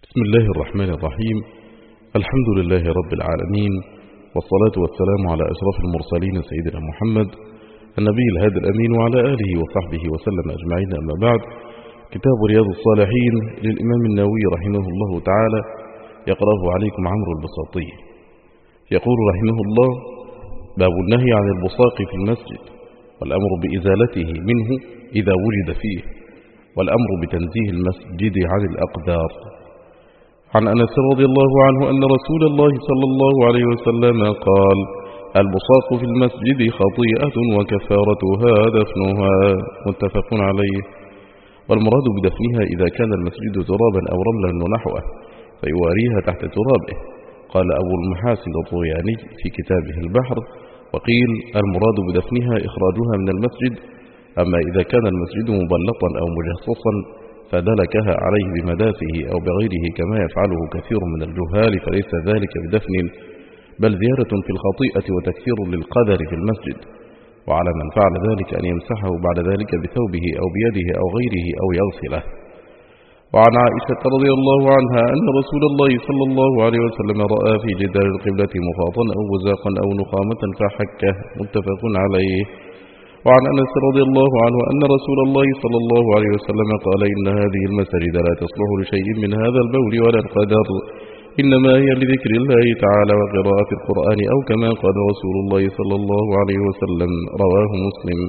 بسم الله الرحمن الرحيم. الحمد لله رب العالمين، والصلاة والسلام على أشرف المرسلين سيدنا محمد النبي الهادي الأمين وعلى آله وصحبه وسلم أجمعين. أما بعد، كتاب رياض الصالحين للإمام النووي رحمه الله تعالى يقرأه عليكم عمرو البساطي. يقول رحمه الله: باب النهي عن البصاق في المسجد، والأمر بإزالته منه إذا وجد فيه، والأمر بتنزيه المسجد عن الأقدار. عن أنس رضي الله عنه أن رسول الله صلى الله عليه وسلم قال: البصاق في المسجد خطيئة وكفارتها دفنها، متفق عليه. والمراد بدفنها إذا كان المسجد ترابا أو رملا ونحوه فيواريها تحت ترابه. قال أبو المحاسن الطوياني في كتابه البحر: وقيل المراد بدفنها إخراجها من المسجد، أما إذا كان المسجد مبلطا أو مجصصا فدلكها عليه بمداسه أو بغيره كما يفعله كثير من الجهال فليس ذلك بدفن، بل زيارة في الخطيئة وتكثير للقدر في المسجد. وعلى من فعل ذلك أن يمسحه بعد ذلك بثوبه أو بيده أو غيره أو يغسله. وعن عائشة رضي الله عنها أن رسول الله صلى الله عليه وسلم رأى في جدار القبلة مخاطا أو وزاقا أو نخامة فحكه، متفق عليه. وعن أنس رضي الله عنه أن رسول الله صلى الله عليه وسلم قال: إن هذه المساجد لا تصلح لشيء من هذا البول ولا القدر، إنما هي لذكر الله تعالى وقراءة القرآن، أو كما قال رسول الله صلى الله عليه وسلم. رواه مسلم.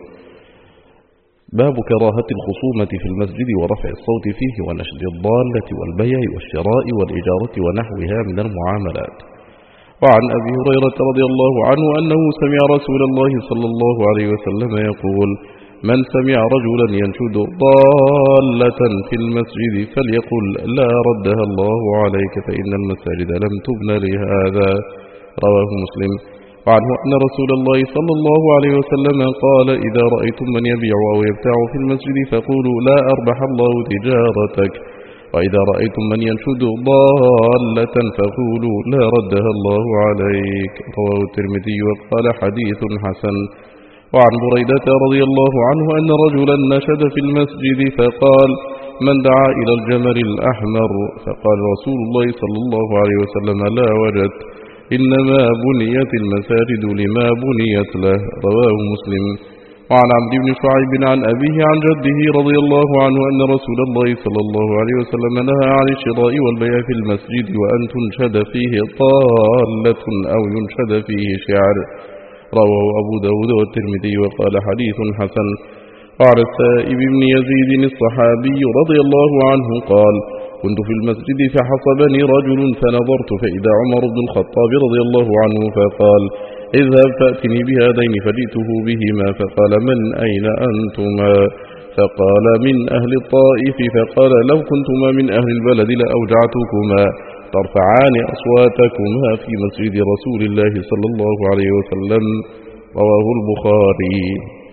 باب كراهة الخصومة في المسجد ورفع الصوت فيه ونشد الضالة والبيع والشراء والإجارة ونحوها من المعاملات. وعن أبي هريرة رضي الله عنه أنه سمع رسول الله صلى الله عليه وسلم يقول: من سمع رجلا ينشد ضالة في المسجد فليقل: لا ردها الله عليك، فإن المساجد لم تبن لهذا. رواه مسلم. وعنه أن رسول الله صلى الله عليه وسلم قال: إذا رأيتم من يبيع أو يبتاع في المسجد فقولوا: لا أربح الله تجارتك، وإذا رأيتم من ينشد ضالة فقولوا: لا ردها الله عليك. رواه الترمذي وقال: حديث حسن. وعن بريدة رضي الله عنه أن رجلا نشد في المسجد فقال: من دعا إلى الجمل الأحمر؟ فقال رسول الله صلى الله عليه وسلم: لا وجدت، إنما بنيت المساجد لما بنيت له. رواه مسلم. وعن عبد بن شعيب عن أبيه عن جده رضي الله عنه أن رسول الله صلى الله عليه وسلم نهى عن الشراء والبيع في المسجد وأن تنشد فيه طالة أو ينشد فيه شعر. رواه أبو داود والترمذي وقال: حديث حسن. وعن السائب بن يزيد الصحابي رضي الله عنه قال: كنت في المسجد فحصبني رجل فنظرت فإذا عمر بن الخطاب رضي الله عنه فقال: اذهب فأتني بهذين، فجئته بهما فقال: من أين أنتما؟ فقال: من أهل الطائف. فقال: لو كنتما من أهل البلد لأوجعتكما ترفعان أصواتكما في مسجد رسول الله صلى الله عليه وسلم. رواه البخاري.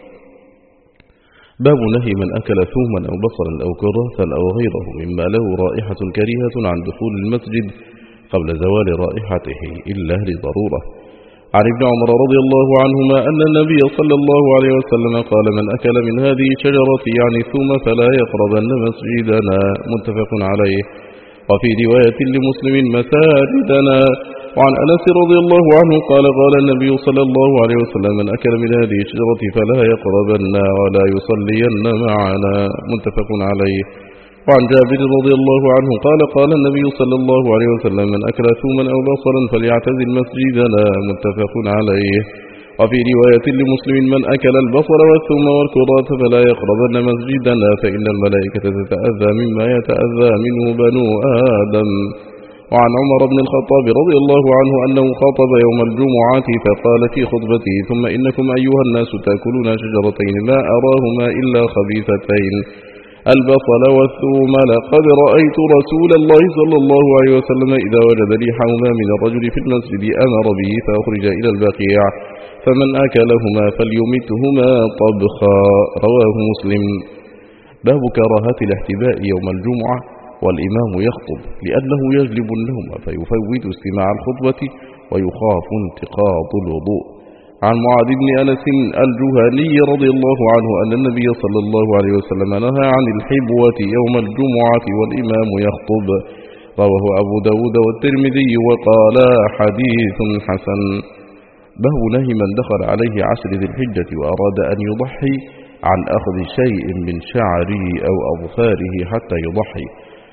باب نهي من أكل ثوما أو بصلا أو كراثا أو غيره مما له رائحة كريهة عن دخول المسجد قبل زوال رائحته إلا لضرورة. عن ابن عمر رضي الله عنهما أن النبي صلى الله عليه وسلم قال: من أكل من هذه الشجرة يعني ثوم فلا يقربن مسجدنا، متفق عليه. وفي رواية لمسلم: مساجدنا. وعن أنس رضي الله عنه قال: قال النبي صلى الله عليه وسلم: من أكل من هذه الشجرة فلا يقربن ولا يصلين معنا، متفق عليه. وعن جابر رضي الله عنه قال: قال النبي صلى الله عليه وسلم: من أكل ثوما أو بصلا فليعتزل مسجدنا، متفق عليه. وفي رواية لمسلم: من أكل البصل والثوم والكراث فلا يقربن مسجدنا، فإن الملائكة تتأذى مما يتأذى منه بنو آدم. وعن عمر بن الخطاب رضي الله عنه أنه خاطب يوم الجمعة فقال في خطبته: ثم إنكم أيها الناس تأكلون شجرتين ما أراهما إلا خبيثتين، البصل والثوم. لقد رأيت رسول الله صلى الله عليه وسلم إذا وجد ريحهما من الرجل في المسجد أمر به فأخرج إلى البقيع، فمن أكلهما فليمتهما طبخا. رواه مسلم. باب كراهة الاحتباء يوم الجمعة والإمام يخطب، لأنه يجلب النوم فيفوت استماع الخطبة ويخاف انتقاض الوضوء. عن معاذ بن أنس الجهني رضي الله عنه أن النبي صلى الله عليه وسلم نهى عن الحبوة يوم الجمعة والإمام يخطب. رواه أبو داود والترمذي وقالا حديث حسن. باب نهي من دخل عليه عشر ذي الحجة وأراد أن يضحي عن أخذ شيء من شعره أو أظفاره حتى يضحي.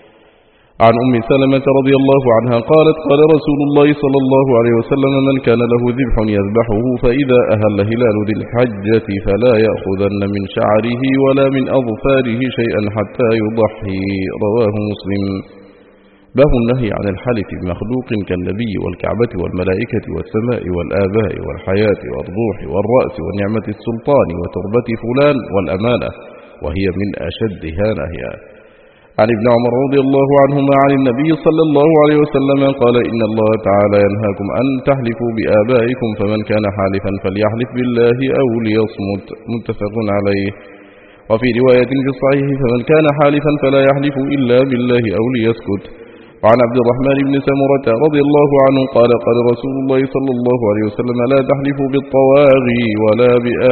عن أم سلمة رضي الله عنها قالت قال رسول الله صلى الله عليه وسلم من كان له ذبح يذبحه فإذا أهل هلال ذي الحجة فلا يأخذن من شعره ولا من أظفاره شيئا حتى يضحي. رواه مسلم. باب النهي عن الحلف بمخلوق كالنبي والكعبة والملائكة والسماء والآباء والحياة والروح والرأس ونعمة السلطان وتربة فلان والأمانة، وهي من أشدها نهيا. عن ابن عمر رضي الله عنهما عن النبي صلى الله عليه وسلم قال إن الله تعالى ينهاكم أن تحلفوا بآبائكم فمن كان حالفا فليحلف بالله أو ليصمت. متفق عليه. وفي رواية في الصحيح فمن كان حالفا فلا يحلف إلا بالله أو ليسكت. وعن عبد الرحمن بن سمرة رضي الله عنه قال قال رسول الله صلى الله عليه وسلم لا تحلفوا بالطواغي ولا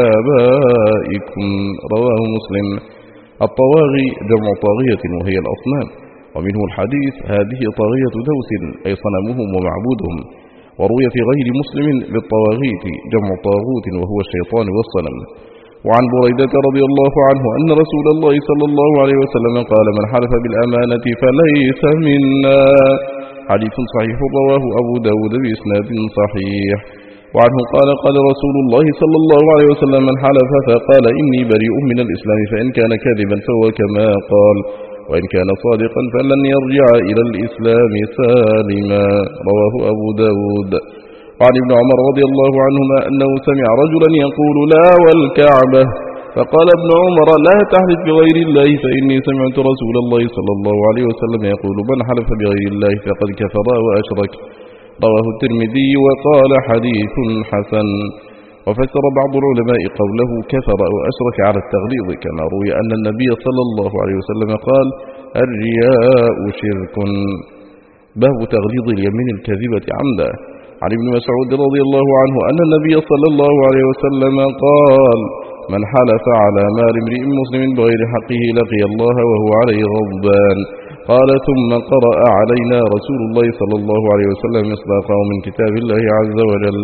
بآبائكم. رواه مسلم. الطواغي جمع طاغية وهي الأصنام، ومنه الحديث هذه طاغية دوس أي صنمهم ومعبودهم. وروي في غير مسلم بالطواغيت جمع طاغوت وهو الشيطان والصنم. وعن بريدة رضي الله عنه أن رسول الله صلى الله عليه وسلم قال من حلف بالأمانة فليس منا. حديث صحيح رواه أبو داود بإسناد صحيح. وعنه قال قال رسول الله صلى الله عليه وسلم من حلف فقال إني بريء من الإسلام فإن كان كاذبا فهو كما قال، وإن كان صادقا فلن يرجع إلى الإسلام سالما. رواه أبو داود. وعن ابن عمر رضي الله عنهما أنه سمع رجلا يقول لا والكعبة، فقال ابن عمر لا تحلف بغير الله فإني سمعت رسول الله صلى الله عليه وسلم يقول من حلف بغير الله فقد كفر وأشرك. رواه الترمذي وقال حديث حسن. وفسر بعض العلماء قوله كفر وأشرك على التغليظ، كما روي أن النبي صلى الله عليه وسلم قال الرياء شرك. باب تغليظ اليمين الكاذبة عمدا. عن ابن مسعود رضي الله عنه أن النبي صلى الله عليه وسلم قال من حلف على مال امرئ مسلم بغير حقه لقي الله وهو عليه غضبان. قال ثم قرأ علينا رسول الله صلى الله عليه وسلم مصداقه من كتاب الله عز وجل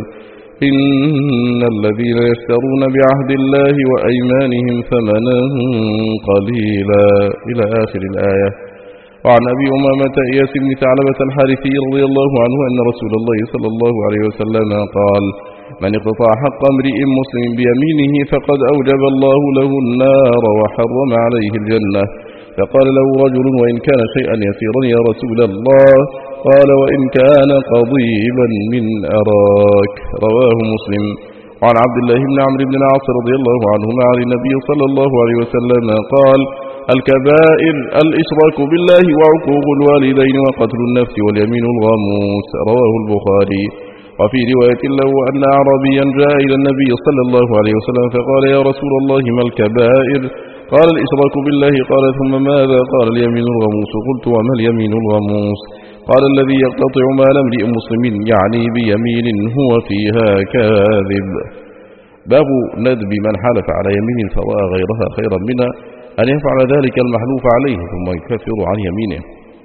إن الذين يشترون بعهد الله وأيمانهم ثمنا قليلا إلى آخر الآية. وعن أبي أمامة إياس بن ثعلبة الحارثي رضي الله عنه أن رسول الله صلى الله عليه وسلم قال من اقتطع حق امرئ مسلم بيمينه فقد أوجب الله له النار وحرم عليه الجنة. فقال له رجل وإن كان شيئا يسيرا يا رسول الله؟ قال وإن كان قضيبا من أراك. رواه مسلم. وعن عبد الله بن عمرو بن العاص رضي الله عنهما عن النبي صلى الله عليه وسلم قال الكبائر الإشراك بالله وعقوق الوالدين وقتل النفس واليمين الغموس. رواه البخاري. وفي رواية له أن أعرابيا جاء إلى النبي صلى الله عليه وسلم فقال يا رسول الله ما الكبائر؟ قال الإشراك بالله. قال ثم ماذا؟ قال اليمين الغموس. قلت وما اليمين الغموس؟ قال الذي يقتطع مال امرئ مسلم يعني بيمين هو فيها كاذب. باب ندب من حلف على يمين فرأى غيرها خيرا منها أن يفعل ذلك المحلوف عليه ثم يكفر عن يمينه.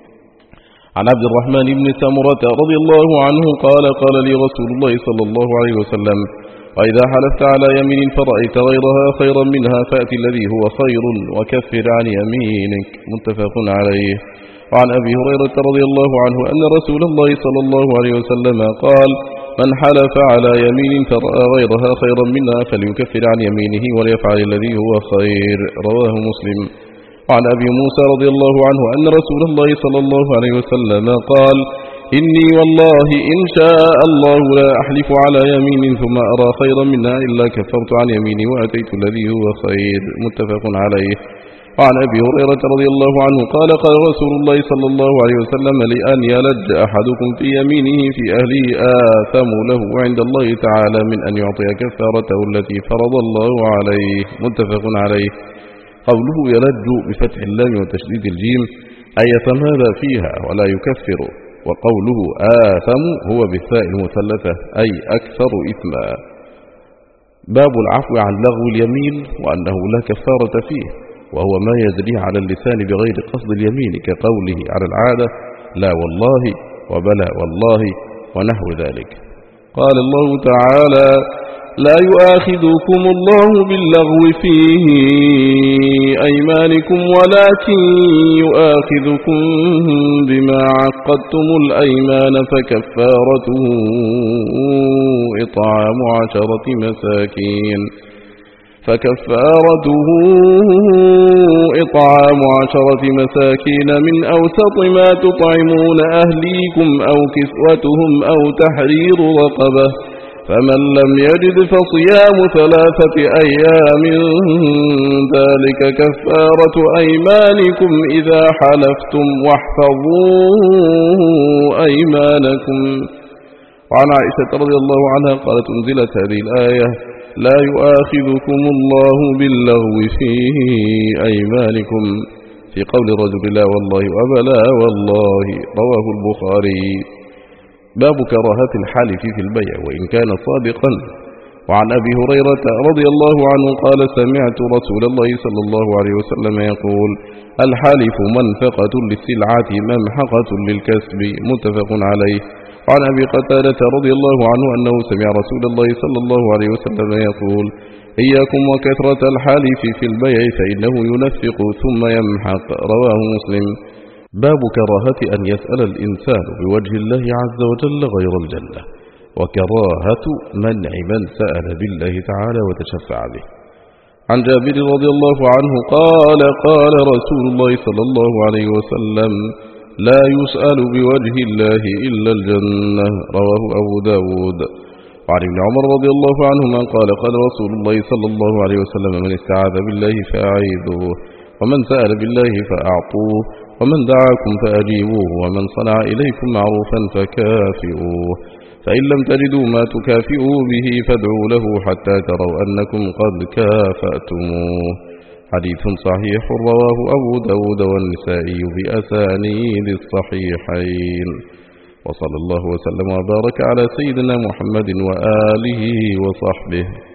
عن عبد الرحمن بن سمرة رضي الله عنه قال قال لي رسول الله صلى الله عليه وسلم وإذا حلفت على يمين فرأيت غيرها خيرا منها فأت الذي هو خير وكفر عن يمينك. متفق عليه. وعن أبي هريرة رضي الله عنه أن رسول الله صلى الله عليه وسلم قال من حلف على يمين فرأى غيرها خيرا منها فليكفر عن يمينه وليفعل الذي هو خير. رواه مسلم. وعن أبي موسى رضي الله عنه أن رسول الله صلى الله عليه وسلم قال إني والله إن شاء الله لا أحلف على يمين ثم أرى خيرا منها إلا كفرت عن يميني وأتيت الذي هو خير. متفق عليه. وعن أبي هريرة رضي الله عنه قال قال رسول الله صلى الله عليه وسلم لأن يلج أحدكم في يمينه في أهله آثم له عند الله تعالى من أن يعطي كفارته التي فرض الله عليه. متفق عليه. قوله يلج بفتح اللام وتشديد الجيم أي يتمادى فيها ولا يكفر، وقوله آثم هو بالثاء المثلثة أي أكثر إثما. باب العفو عن لغو اليمين وأنه لا كفارة فيه، وهو ما يجري على اللسان بغير قصد اليمين كقوله على العادة لا والله وبلى والله ونحو ذلك. قال الله تعالى: لا يؤاخذكم الله باللغو في أيمانكم ولكن يؤاخذكم بما عقدتم الأيمان فكفارته إطعام 10 مساكين من أوسط ما تطعمون أهليكم أو كسوتهم أو تحرير رقبة، فمن لم يجد فصيام 3 أيام ذلك كفارة أيمانكم إذا حلفتم واحفظوا أيمانكم. وعن عائشة رضي الله عنها قالت: انزلت هذه الآية: لا يؤاخذكم الله باللغو في أيمانكم، في قول الرجل لا والله وبلا والله. رواه البخاري. باب كراهة الحالف في البيع وإن كان صادقا. وعن أبي هريرة رضي الله عنه قال: سمعت رسول الله صلى الله عليه وسلم يقول: الحالف منفقة للسلعة ممحقة للكسب، متفق عليه. وعن أبي قتادة رضي الله عنه أنه سمع رسول الله صلى الله عليه وسلم يقول: إياكم وكثرة الحالف في البيع فإنه ينفق ثم يمحق. رواه مسلم. باب كراهة أن يسأل الإنسان بوجه الله عز وجل غير الجنة، وكراهة منع من سأل بالله تعالى وتشفع به. عن جابر رضي الله عنه قال: قال رسول الله صلى الله عليه وسلم: لا يسأل بوجه الله إلا الجنة. رواه أبو داود. وعن ابن عمر رضي الله عنهما قال: قال رسول الله صلى الله عليه وسلم: من استعاذ بالله فأعيذوه، ومن سأل بالله فأعطوه، ومن دعاكم فأجيبوه، ومن صنع إليكم معروفا فكافئوه، فإن لم تجدوا ما تكافئوا به فادعوا له حتى تروا أنكم قد كافأتموه. حديث صحيح رواه أبو داود والنسائي بأسانيد الصحيحين. وصلى الله وسلم وبارك على سيدنا محمد وآله وصحبه.